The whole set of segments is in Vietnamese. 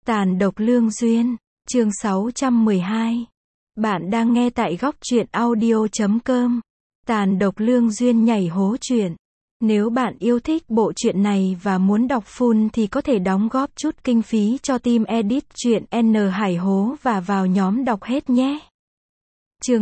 Tàn độc lương duyên, chương 612. Bạn đang nghe tại góc truyện audio.com. Tàn độc lương duyên nhảy hố truyện. Nếu bạn yêu thích bộ truyện này và muốn đọc full thì có thể đóng góp chút kinh phí cho team edit truyện N Hải Hố và vào nhóm đọc hết nhé. Chương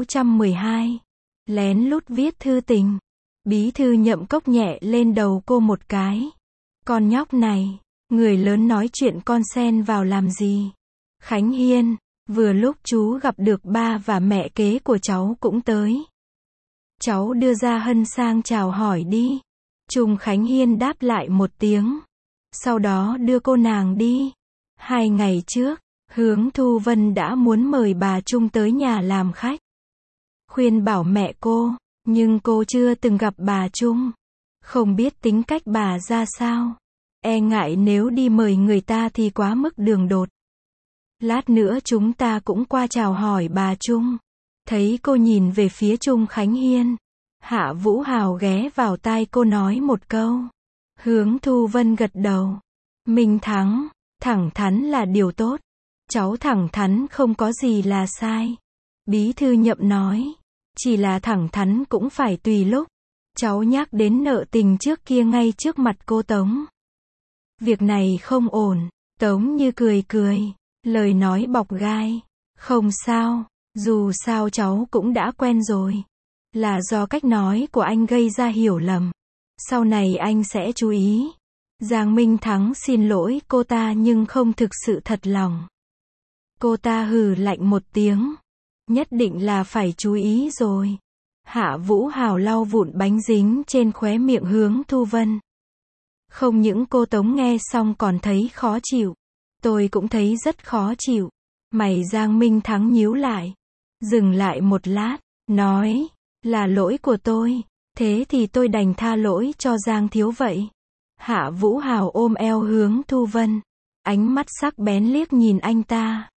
612. Lén lút viết thư tình. Bí thư Nhậm Cốc nhẹ lên đầu cô một cái. Con nhóc này, người lớn nói chuyện con xen vào làm gì? Khánh Hiên, vừa lúc chú gặp được ba và mẹ kế của cháu cũng tới. Cháu đưa Gia Hân sang chào hỏi đi. Trung Khánh Hiên đáp lại một tiếng. Sau đó đưa cô nàng đi. 2 ngày trước, Hướng Thu Vân đã muốn mời bà Trung tới nhà làm khách. Khuyên bảo mẹ cô, nhưng cô chưa từng gặp bà Trung. Không biết tính cách bà ra sao. E ngại nếu đi mời người ta thì quá mức đường đột. Lát nữa chúng ta cũng qua chào hỏi bà Trung. Thấy cô nhìn về phía Trung Khánh Hiên. Hạ Vũ Hào ghé vào tai cô nói một câu. Hướng Thu Vân gật đầu. Minh Thắng, thẳng thắn là điều tốt. Cháu thẳng thắn không có gì là sai. Bí thư Nhậm nói. Chỉ là thẳng thắn cũng phải tùy lúc. Cháu nhắc đến nợ tình trước kia ngay trước mặt cô Tống. Việc này không ổn. Tống Như cười cười. Lời nói bọc gai. Không sao. Dù sao cháu cũng đã quen rồi. Là do cách nói của anh gây ra hiểu lầm. Sau này anh sẽ chú ý. Giang Minh Thắng xin lỗi cô ta nhưng không thực sự thật lòng. Cô ta hừ lạnh một tiếng. Nhất định là phải chú ý rồi. Hạ Vũ Hào lau vụn bánh dính trên khóe miệng Hướng Thu Vân. Không những cô Tống nghe xong còn thấy khó chịu. Tôi cũng thấy rất khó chịu. Mày Giang Minh Thắng nhíu lại. Dừng lại một lát. Nói. Là lỗi của tôi. Thế thì tôi đành tha lỗi cho Giang thiếu vậy. Hạ Vũ Hào ôm eo Hướng Thu Vân. Ánh mắt sắc bén liếc nhìn anh ta.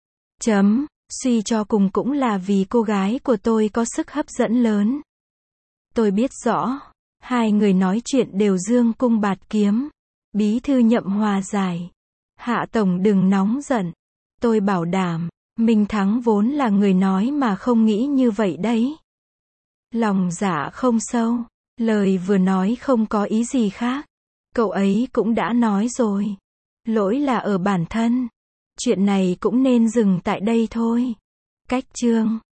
Suy cho cùng cũng là vì cô gái của tôi có sức hấp dẫn lớn. Tôi biết rõ. Hai người nói chuyện đều dương cung bạt kiếm. Bí thư Nhậm hòa giải. Hạ tổng đừng nóng giận. Tôi bảo đảm. Minh Thắng vốn là người nói mà không nghĩ như vậy đấy. Lòng dạ không sâu. Lời vừa nói không có ý gì khác. Cậu ấy cũng đã nói rồi. Lỗi là ở bản thân. Chuyện này cũng nên dừng tại đây thôi. Cách chương